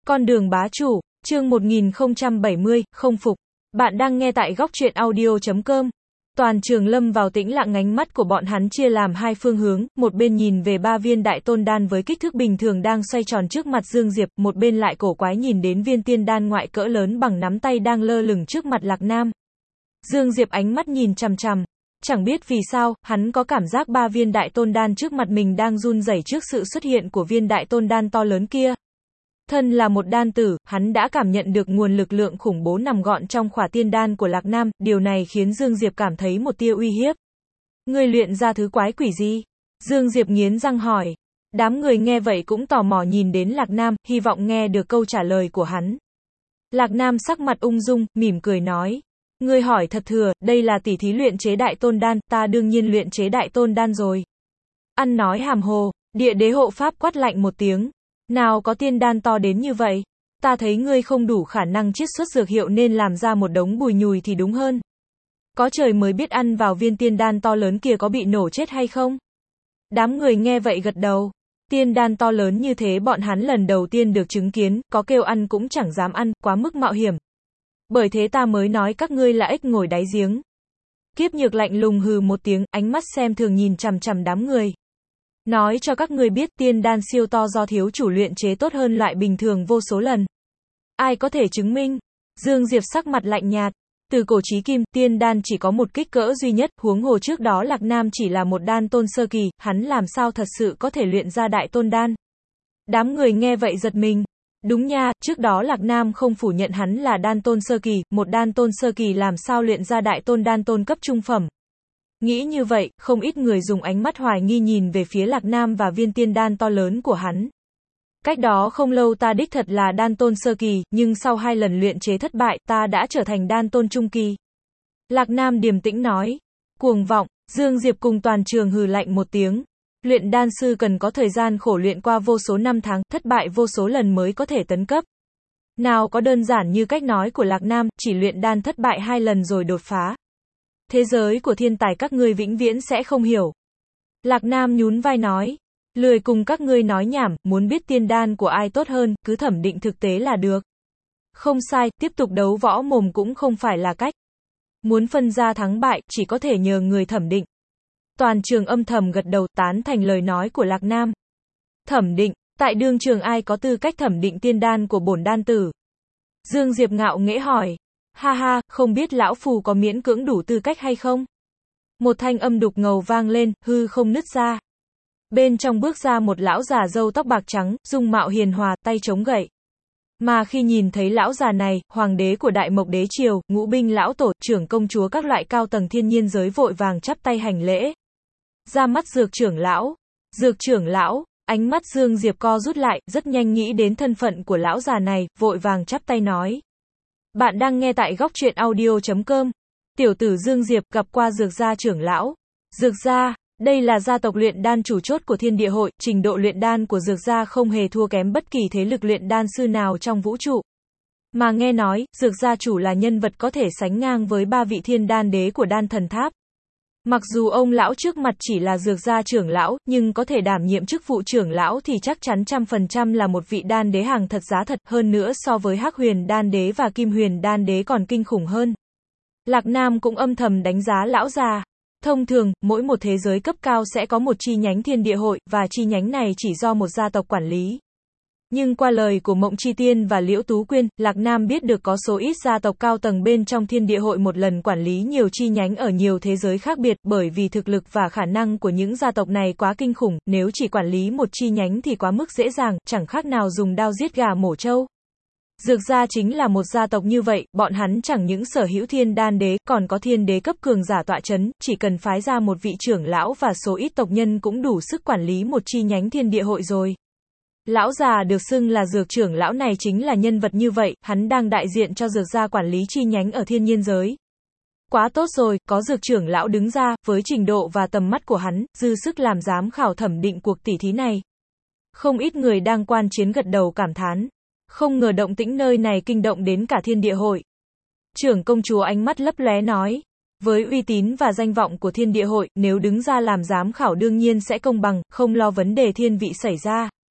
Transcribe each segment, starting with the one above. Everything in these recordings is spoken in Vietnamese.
Con đường bá chủ, chương 1070, không phục. Bạn đang nghe tại góc truyện audio.com. Toàn trường lâm vào tĩnh lặng, ánh mắt của bọn hắn chia làm hai phương hướng, một bên nhìn về ba viên đại tôn đan với kích thước bình thường đang xoay tròn trước mặt Dương Diệp, một bên lại cổ quái nhìn đến viên tiên đan ngoại cỡ lớn bằng nắm tay đang lơ lửng trước mặt Lạc Nam. Dương Diệp ánh mắt nhìn chằm chằm. Chẳng biết vì sao, hắn có cảm giác ba viên đại tôn đan trước mặt mình đang run rẩy trước sự xuất hiện của viên đại tôn đan to lớn kia. Thân là một đan tử, hắn đã cảm nhận được nguồn lực lượng khủng bố nằm gọn trong khỏa tiên đan của Lạc Nam, điều này khiến Dương Diệp cảm thấy một tia uy hiếp. Ngươi luyện ra thứ quái quỷ gì? Dương Diệp nghiến răng hỏi. Đám người nghe vậy cũng tò mò nhìn đến Lạc Nam, hy vọng nghe được câu trả lời của hắn. Lạc Nam sắc mặt ung dung, mỉm cười nói. Ngươi hỏi thật thừa, đây là tỉ thí luyện chế đại tôn đan, ta đương nhiên luyện chế đại tôn đan rồi. Ăn nói hàm hồ, địa đế hộ pháp quát lạnh một tiếng. Nào có tiên đan to đến như vậy? Ta thấy ngươi không đủ khả năng chiết xuất dược hiệu nên làm ra một đống bùi nhùi thì đúng hơn. Có trời mới biết ăn vào viên tiên đan to lớn kia có bị nổ chết hay không? Đám người nghe vậy gật đầu. Tiên đan to lớn như thế bọn hắn lần đầu tiên được chứng kiến, có kêu ăn cũng chẳng dám ăn, quá mức mạo hiểm. Bởi thế ta mới nói các ngươi là ếch ngồi đáy giếng. Kiếp Nhược lạnh lùng hừ một tiếng, ánh mắt xem thường nhìn chằm chằm đám người. Nói cho các ngươi biết tiên đan siêu to do thiếu chủ luyện chế tốt hơn loại bình thường vô số lần. Ai có thể chứng minh? Dương Diệp sắc mặt lạnh nhạt. Từ cổ chí kim, tiên đan chỉ có một kích cỡ duy nhất, huống hồ trước đó Lạc Nam chỉ là một đan tôn sơ kỳ, hắn làm sao thật sự có thể luyện ra đại tôn đan? Đám người nghe vậy giật mình. Đúng nha, trước đó Lạc Nam không phủ nhận hắn là đan tôn sơ kỳ, một đan tôn sơ kỳ làm sao luyện ra đại tôn đan tôn cấp trung phẩm. Nghĩ như vậy, không ít người dùng ánh mắt hoài nghi nhìn về phía Lạc Nam và viên tiên đan to lớn của hắn. Cách đó không lâu ta đích thật là đan tôn sơ kỳ, nhưng sau 2 lần luyện chế thất bại, ta đã trở thành đan tôn trung kỳ. Lạc Nam điềm tĩnh nói. Cuồng vọng, Dương Diệp cùng toàn trường hừ lạnh một tiếng. Luyện đan sư cần có thời gian khổ luyện qua vô số năm tháng, thất bại vô số lần mới có thể tấn cấp. Nào có đơn giản như cách nói của Lạc Nam, chỉ luyện đan thất bại 2 lần rồi đột phá. Thế giới của thiên tài các ngươi vĩnh viễn sẽ không hiểu. Lạc Nam nhún vai nói. Lười cùng các ngươi nói nhảm, muốn biết tiên đan của ai tốt hơn, cứ thẩm định thực tế là được. Không sai, tiếp tục đấu võ mồm cũng không phải là cách. Muốn phân ra thắng bại, chỉ có thể nhờ người thẩm định. Toàn trường âm thầm gật đầu tán thành lời nói của Lạc Nam. Thẩm định, tại đương trường ai có tư cách thẩm định tiên đan của bổn đan tử? Dương Diệp ngạo nghễ hỏi. Ha ha, không biết lão phù có miễn cưỡng đủ tư cách hay không? Một thanh âm đục ngầu vang lên, hư không nứt ra. Bên trong bước ra một lão già râu tóc bạc trắng, dung mạo hiền hòa, tay chống gậy. Mà khi nhìn thấy lão già này, hoàng đế của Đại Mộc Đế Triều, ngũ binh lão tổ, trưởng công chúa các loại cao tầng thiên nhiên giới vội vàng chắp tay hành lễ. Ra mắt Dược trưởng lão. Dược trưởng lão, ánh mắt Dương Diệp co rút lại, rất nhanh nghĩ đến thân phận của lão già này, vội vàng chắp tay nói. Bạn đang nghe tại góc truyện audio.com. Tiểu tử Dương Diệp gặp qua Dược gia trưởng lão. Dược gia, đây là gia tộc luyện đan chủ chốt của Thiên Địa Hội, trình độ luyện đan của Dược gia không hề thua kém bất kỳ thế lực luyện đan sư nào trong vũ trụ. Mà nghe nói, Dược gia chủ là nhân vật có thể sánh ngang với 3 vị thiên đan đế của đan thần tháp. Mặc dù ông lão trước mặt chỉ là Dược gia trưởng lão, nhưng có thể đảm nhiệm chức vụ trưởng lão thì chắc chắn 100% là một vị đan đế hàng thật giá thật, hơn nữa so với Hắc Huyền đan đế và Kim Huyền đan đế còn kinh khủng hơn. Lạc Nam cũng âm thầm đánh giá lão già. Thông thường, mỗi một thế giới cấp cao sẽ có một chi nhánh Thiên Địa Hội, và chi nhánh này chỉ do một gia tộc quản lý. Nhưng qua lời của Mộng Chi Tiên và Liễu Tú Quyên, Lạc Nam biết được có số ít gia tộc cao tầng bên trong Thiên Địa Hội một lần quản lý nhiều chi nhánh ở nhiều thế giới khác biệt, bởi vì thực lực và khả năng của những gia tộc này quá kinh khủng, nếu chỉ quản lý một chi nhánh thì quá mức dễ dàng, chẳng khác nào dùng đao giết gà mổ trâu. Dược gia chính là một gia tộc như vậy, bọn hắn chẳng những sở hữu thiên đan đế, còn có thiên đế cấp cường giả tọa chấn, chỉ cần phái ra một vị trưởng lão và số ít tộc nhân cũng đủ sức quản lý một chi nhánh Thiên Địa Hội rồi. Lão già được xưng là Dược trưởng lão này chính là nhân vật như vậy, hắn đang đại diện cho Dược gia quản lý chi nhánh ở thiên nhiên giới. Quá tốt rồi, có Dược trưởng lão đứng ra, với trình độ và tầm mắt của hắn, dư sức làm giám khảo thẩm định cuộc tỉ thí này. Không ít người đang quan chiến gật đầu cảm thán. Không ngờ động tĩnh nơi này kinh động đến cả Thiên Địa Hội. Trưởng công chúa ánh mắt lấp lóe nói. Với uy tín và danh vọng của Thiên Địa Hội, nếu đứng ra làm giám khảo đương nhiên sẽ công bằng, không lo vấn đề thiên vị xảy ra.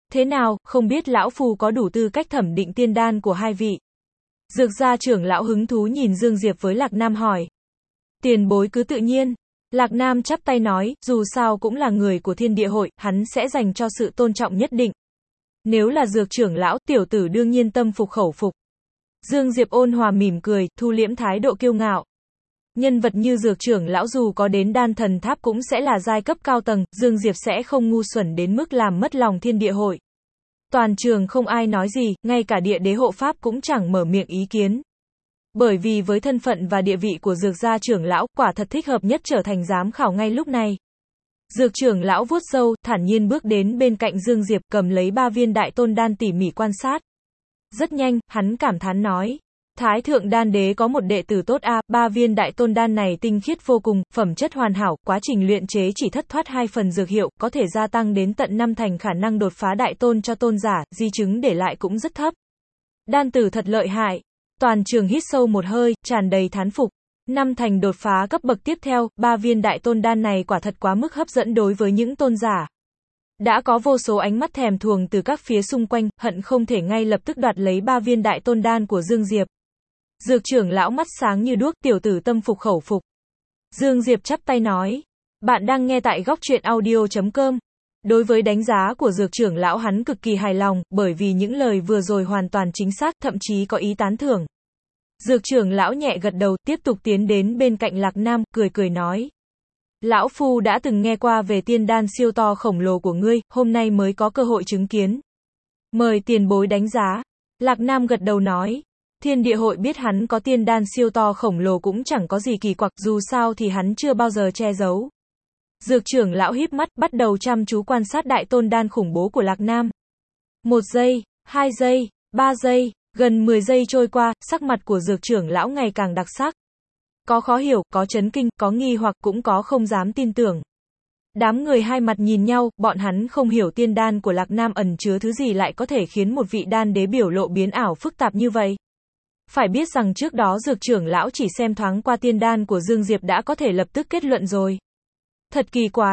Thế nào, không biết lão phu có đủ tư cách thẩm định tiên đan của hai vị? Dược gia trưởng lão hứng thú nhìn Dương Diệp với Lạc Nam hỏi. Tiền bối cứ tự nhiên. Lạc Nam chắp tay nói, dù sao cũng là người của Thiên Địa Hội, hắn sẽ dành cho sự tôn trọng nhất định. Nếu là dược trưởng lão, tiểu tử đương nhiên tâm phục khẩu phục. Dương Diệp ôn hòa mỉm cười, thu liễm thái độ kiêu ngạo. Nhân vật như dược trưởng lão dù có đến đan thần tháp cũng sẽ là giai cấp cao tầng, Dương Diệp sẽ không ngu xuẩn đến mức làm mất lòng Thiên Địa Hội. Toàn trường không ai nói gì, ngay cả địa đế hộ pháp cũng chẳng mở miệng ý kiến. Bởi vì với thân phận và địa vị của dược gia trưởng lão, quả thật thích hợp nhất trở thành giám khảo ngay lúc này. Dược trưởng lão vuốt râu, thản nhiên bước đến bên cạnh Dương Diệp, cầm lấy 3 viên đại tôn đan tỉ mỉ quan sát. Rất nhanh, hắn cảm thán nói. Thái thượng đan đế có một đệ tử tốt a, 3 viên đại tôn đan này tinh khiết vô cùng, phẩm chất hoàn hảo, quá trình luyện chế chỉ thất thoát 2 phần dược hiệu, có thể gia tăng đến tận 5 thành khả năng đột phá đại tôn cho tôn giả, di chứng để lại cũng rất thấp. Đan tử thật lợi hại. Toàn trường hít sâu một hơi, tràn đầy thán phục. 5 thành đột phá cấp bậc tiếp theo, 3 viên đại tôn đan này quả thật quá mức hấp dẫn đối với những tôn giả. Đã có vô số ánh mắt thèm thuồng từ các phía xung quanh, hận không thể ngay lập tức đoạt lấy 3 viên đại tôn đan của Dương Diệp. Dược trưởng lão mắt sáng như đuốc, tiểu tử tâm phục khẩu phục. Dương Diệp chắp tay nói. Bạn đang nghe tại góc truyện audio.com. Đối với đánh giá của dược trưởng lão hắn cực kỳ hài lòng, bởi vì những lời vừa rồi hoàn toàn chính xác, thậm chí có ý tán thưởng. Dược trưởng lão nhẹ gật đầu, tiếp tục tiến đến bên cạnh Lạc Nam, cười cười nói. Lão phu đã từng nghe qua về tiên đan siêu to khổng lồ của ngươi, hôm nay mới có cơ hội chứng kiến. Mời tiền bối đánh giá. Lạc Nam gật đầu nói. Thiên Địa Hội biết hắn có tiên đan siêu to khổng lồ cũng chẳng có gì kỳ quặc, dù sao thì hắn chưa bao giờ che giấu. Dược trưởng lão híp mắt, bắt đầu chăm chú quan sát đại tôn đan khủng bố của Lạc Nam. 1 giây, 2 giây, 3 giây, gần 10 giây trôi qua, sắc mặt của dược trưởng lão ngày càng đặc sắc. Có khó hiểu, có chấn kinh, có nghi hoặc, cũng có không dám tin tưởng. Đám người hai mặt nhìn nhau, bọn hắn không hiểu tiên đan của Lạc Nam ẩn chứa thứ gì lại có thể khiến một vị đan đế biểu lộ biến ảo phức tạp như vậy. Phải biết rằng trước đó dược trưởng lão chỉ xem thoáng qua tiên đan của Dương Diệp đã có thể lập tức kết luận rồi. Thật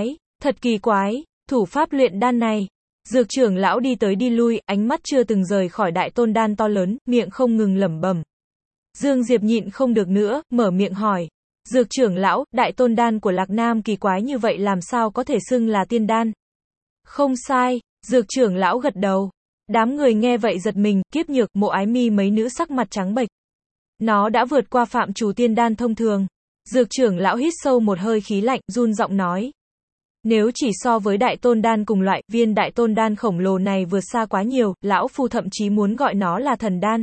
kỳ quái, thủ pháp luyện đan này. Dược trưởng lão đi tới đi lui, ánh mắt chưa từng rời khỏi đại tôn đan to lớn, miệng không ngừng lẩm bẩm. Dương Diệp nhịn không được nữa, mở miệng hỏi. Dược trưởng lão, đại tôn đan của Lạc Nam kỳ quái như vậy làm sao có thể xưng là tiên đan? Không sai, dược trưởng lão gật đầu. Đám người nghe vậy giật mình, Kiếp Nhược, Mộ Ái Mi mấy nữ sắc mặt trắng bệch. Nó đã vượt qua phạm trù tiên đan thông thường. Dược trưởng lão hít sâu một hơi khí lạnh, run giọng nói. Nếu chỉ so với đại tôn đan cùng loại, viên đại tôn đan khổng lồ này vượt xa quá nhiều, lão phu thậm chí muốn gọi nó là thần đan.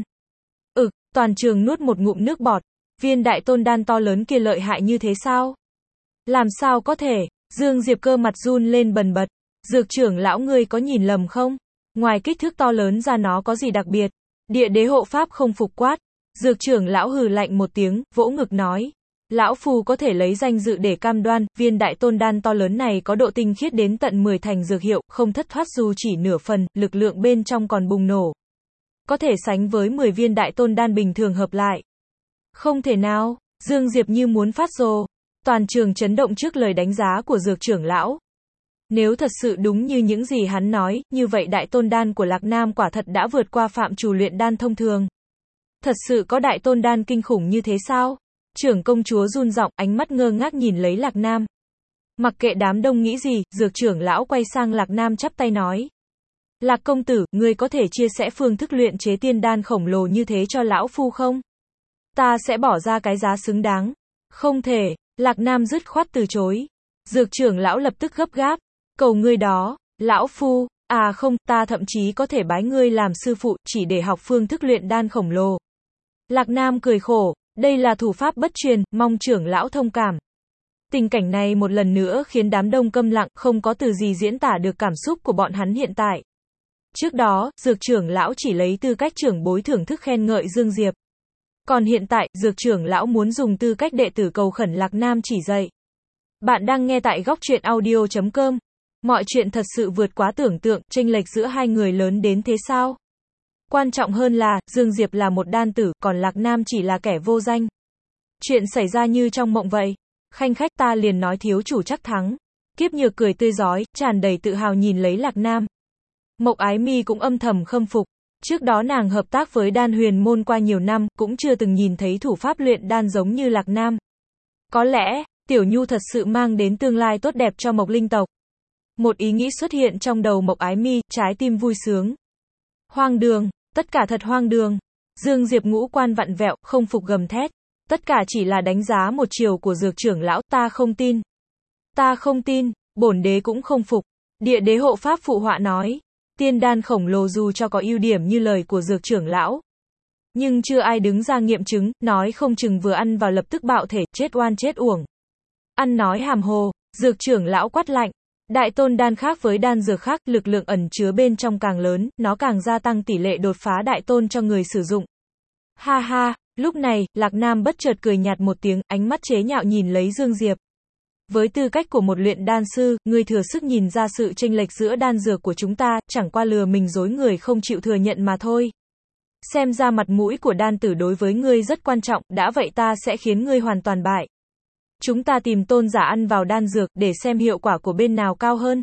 Toàn trường nuốt một ngụm nước bọt. Viên đại tôn đan to lớn kia lợi hại như thế sao? Làm sao có thể? Dương Diệp cơ mặt run lên bần bật. Dược trưởng lão ngươi có nhìn lầm không? Ngoài kích thước to lớn ra nó có gì đặc biệt? Địa đế hộ pháp không phục quát. Dược trưởng lão hừ lạnh một tiếng, vỗ ngực nói. Lão phu có thể lấy danh dự để cam đoan, viên đại tôn đan to lớn này có độ tinh khiết đến tận 10 thành dược hiệu, không thất thoát dù chỉ nửa phần, lực lượng bên trong còn bùng nổ. Có thể sánh với 10 viên đại tôn đan bình thường hợp lại. Không thể nào, Dương Diệp như muốn phát rồ. Toàn trường chấn động trước lời đánh giá của dược trưởng lão. Nếu thật sự đúng như những gì hắn nói, như vậy đại tôn đan của Lạc Nam quả thật đã vượt qua phạm trù luyện đan thông thường. Thật sự có đại tôn đan kinh khủng như thế sao? Trưởng công chúa run giọng, ánh mắt ngơ ngác nhìn lấy Lạc Nam. Mặc kệ đám đông nghĩ gì, dược trưởng lão quay sang Lạc Nam chắp tay nói. Lạc công tử, ngươi có thể chia sẻ phương thức luyện chế tiên đan khổng lồ như thế cho lão phu không? Ta sẽ bỏ ra cái giá xứng đáng. Không thể, Lạc Nam dứt khoát từ chối. Dược trưởng lão lập tức gấp gáp. Cầu ngươi đó, lão phu, à không, ta thậm chí có thể bái ngươi làm sư phụ, chỉ để học phương thức luyện đan khổng lồ. Lạc Nam cười khổ, đây là thủ pháp bất truyền, mong trưởng lão thông cảm. Tình cảnh này một lần nữa khiến đám đông câm lặng, không có từ gì diễn tả được cảm xúc của bọn hắn hiện tại. Trước đó, dược trưởng lão chỉ lấy tư cách trưởng bối thưởng thức khen ngợi Dương Diệp. Còn hiện tại, dược trưởng lão muốn dùng tư cách đệ tử cầu khẩn Lạc Nam chỉ dạy. Bạn đang nghe tại góc truyện audio.com. Mọi chuyện thật sự vượt quá tưởng tượng, chênh lệch giữa hai người lớn đến thế sao? Quan trọng hơn là, Dương Diệp là một đan tử, còn Lạc Nam chỉ là kẻ vô danh. Chuyện xảy ra như trong mộng vậy. Khanh khách ta liền nói thiếu chủ chắc thắng. Kiếp Nhược cười tươi rói, tràn đầy tự hào nhìn lấy Lạc Nam. Mộc Ái Mi cũng âm thầm khâm phục. Trước đó nàng hợp tác với Đan Huyền Môn qua nhiều năm, cũng chưa từng nhìn thấy thủ pháp luyện đan giống như Lạc Nam. Có lẽ, Tiểu Nhu thật sự mang đến tương lai tốt đẹp cho Mộc Linh tộc. Một ý nghĩ xuất hiện trong đầu Mộc Ái Mi, trái tim vui sướng. Hoang đường, tất cả thật hoang đường. Dương Diệp ngũ quan vặn vẹo, không phục gầm thét. Tất cả chỉ là đánh giá một chiều của Dược trưởng lão, ta không tin. Ta không tin, bổn đế cũng không phục. Địa đế hộ pháp phụ họa nói. Tiên đan khổng lồ dù cho có ưu điểm như lời của Dược trưởng lão, nhưng chưa ai đứng ra nghiệm chứng, nói không chừng vừa ăn vào lập tức bạo thể, chết oan chết uổng. Ăn nói hàm hồ, Dược trưởng lão quát lạnh. Đại tôn đan khác với đan dược khác, lực lượng ẩn chứa bên trong càng lớn, nó càng gia tăng tỷ lệ đột phá đại tôn cho người sử dụng. Ha ha, lúc này, Lạc Nam bất chợt cười nhạt một tiếng, ánh mắt chế nhạo nhìn lấy Dương Diệp. Với tư cách của một luyện đan sư, ngươi thừa sức nhìn ra sự chênh lệch giữa đan dược của chúng ta, chẳng qua lừa mình dối người không chịu thừa nhận mà thôi. Xem ra mặt mũi của đan tử đối với ngươi rất quan trọng, đã vậy ta sẽ khiến ngươi hoàn toàn bại. Chúng ta tìm tôn giả ăn vào đan dược, để xem hiệu quả của bên nào cao hơn.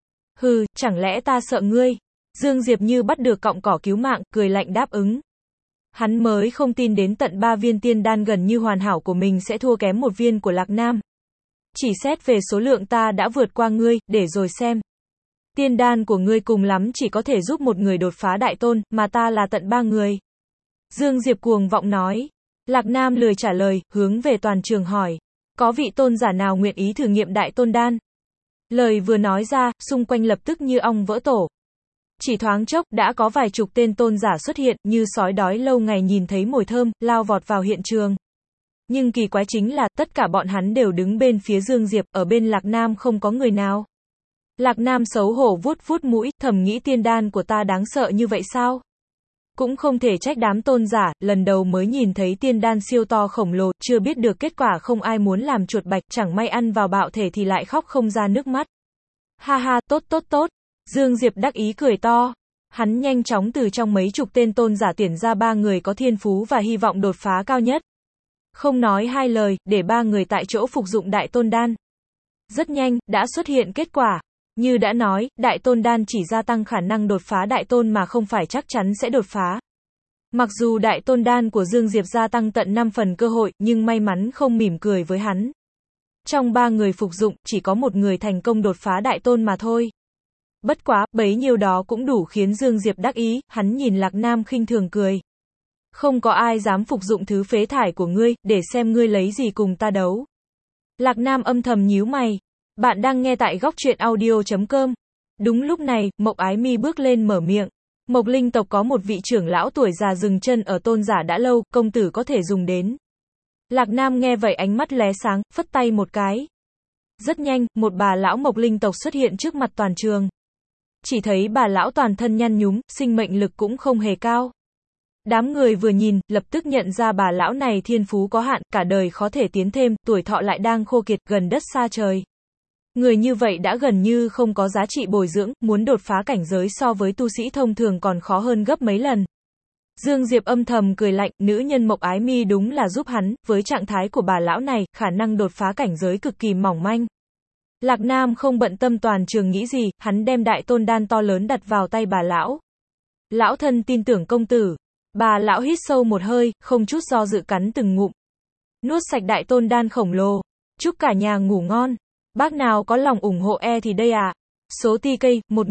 Hừ, chẳng lẽ ta sợ ngươi? Dương Diệp như bắt được cọng cỏ cứu mạng, cười lạnh đáp ứng. Hắn mới không tin đến tận 3 viên tiên đan gần như hoàn hảo của mình sẽ thua kém một viên của Lạc Nam. Chỉ xét về số lượng ta đã vượt qua ngươi, để rồi xem. Tiên đan của ngươi cùng lắm chỉ có thể giúp một người đột phá đại tôn, mà ta là tận 3 người. Dương Diệp cuồng vọng nói. Lạc Nam lười trả lời, hướng về toàn trường hỏi. Có vị tôn giả nào nguyện ý thử nghiệm đại tôn đan? Lời vừa nói ra, xung quanh lập tức như ong vỡ tổ. Chỉ thoáng chốc, đã có vài chục tên tôn giả xuất hiện, như sói đói lâu ngày nhìn thấy mùi thơm, lao vọt vào hiện trường. Nhưng kỳ quái chính là, tất cả bọn hắn đều đứng bên phía Dương Diệp, ở bên Lạc Nam không có người nào. Lạc Nam xấu hổ vuốt vuốt mũi, thầm nghĩ tiên đan của ta đáng sợ như vậy sao? Cũng không thể trách đám tôn giả, lần đầu mới nhìn thấy tiên đan siêu to khổng lồ, chưa biết được kết quả không ai muốn làm chuột bạch, chẳng may ăn vào bạo thể thì lại khóc không ra nước mắt. Ha ha, tốt tốt tốt. Dương Diệp đắc ý cười to. Hắn nhanh chóng từ trong mấy chục tên tôn giả tuyển ra 3 người có thiên phú và hy vọng đột phá cao nhất. Không nói hai lời, để 3 người tại chỗ phục dụng đại tôn đan. Rất nhanh, đã xuất hiện kết quả. Như đã nói, đại tôn đan chỉ gia tăng khả năng đột phá đại tôn mà không phải chắc chắn sẽ đột phá. Mặc dù đại tôn đan của Dương Diệp gia tăng tận 5 phần cơ hội, nhưng may mắn không mỉm cười với hắn. Trong 3 người phục dụng, chỉ có một người thành công đột phá đại tôn mà thôi. Bất quá, bấy nhiêu đó cũng đủ khiến Dương Diệp đắc ý, hắn nhìn Lạc Nam khinh thường cười. Không có ai dám phục dụng thứ phế thải của ngươi, để xem ngươi lấy gì cùng ta đấu. Lạc Nam âm thầm nhíu mày. Bạn đang nghe tại góc truyện audio.com. Đúng lúc này, Mộc Ái Mi bước lên mở miệng. Mộc Linh tộc có một vị trưởng lão tuổi già dừng chân ở tôn giả đã lâu, công tử có thể dùng đến. Lạc Nam nghe vậy ánh mắt lóe sáng, phất tay một cái. Rất nhanh, một bà lão Mộc Linh tộc xuất hiện trước mặt toàn trường. Chỉ thấy bà lão toàn thân nhăn nhúm, sinh mệnh lực cũng không hề cao. Đám người vừa nhìn, lập tức nhận ra bà lão này thiên phú có hạn, cả đời khó thể tiến thêm, tuổi thọ lại đang khô kiệt, gần đất xa trời. Người như vậy đã gần như không có giá trị bồi dưỡng, muốn đột phá cảnh giới so với tu sĩ thông thường còn khó hơn gấp mấy lần. Dương Diệp âm thầm cười lạnh, nữ nhân Mộc Ái Mi đúng là giúp hắn, với trạng thái của bà lão này, khả năng đột phá cảnh giới cực kỳ mỏng manh. Lạc Nam không bận tâm toàn trường nghĩ gì, hắn đem đại tôn đan to lớn đặt vào tay bà lão. Lão thân tin tưởng công tử. Bà lão hít sâu một hơi, không chút do dự cắn từng ngụm. Nuốt sạch đại tôn đan khổng lồ. Chúc cả nhà ngủ ngon. Bác nào có lòng ủng hộ thì đây ạ. Số TK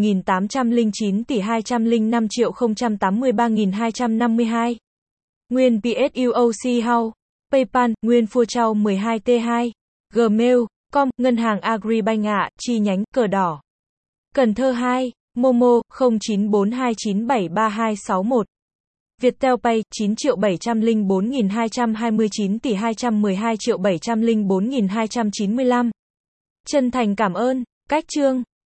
1809 tỷ 205 triệu 083.252. Nguyên PSUOC House. PayPal, Nguyên Phua Trao 12T2. Gmail.com, Ngân hàng Agribank chi nhánh, cờ đỏ. Cần Thơ 2. Momo, 0942973261. Viettel Pay, 9.704.229 tỷ 212.704.295. Chân thành cảm ơn. Cách chương.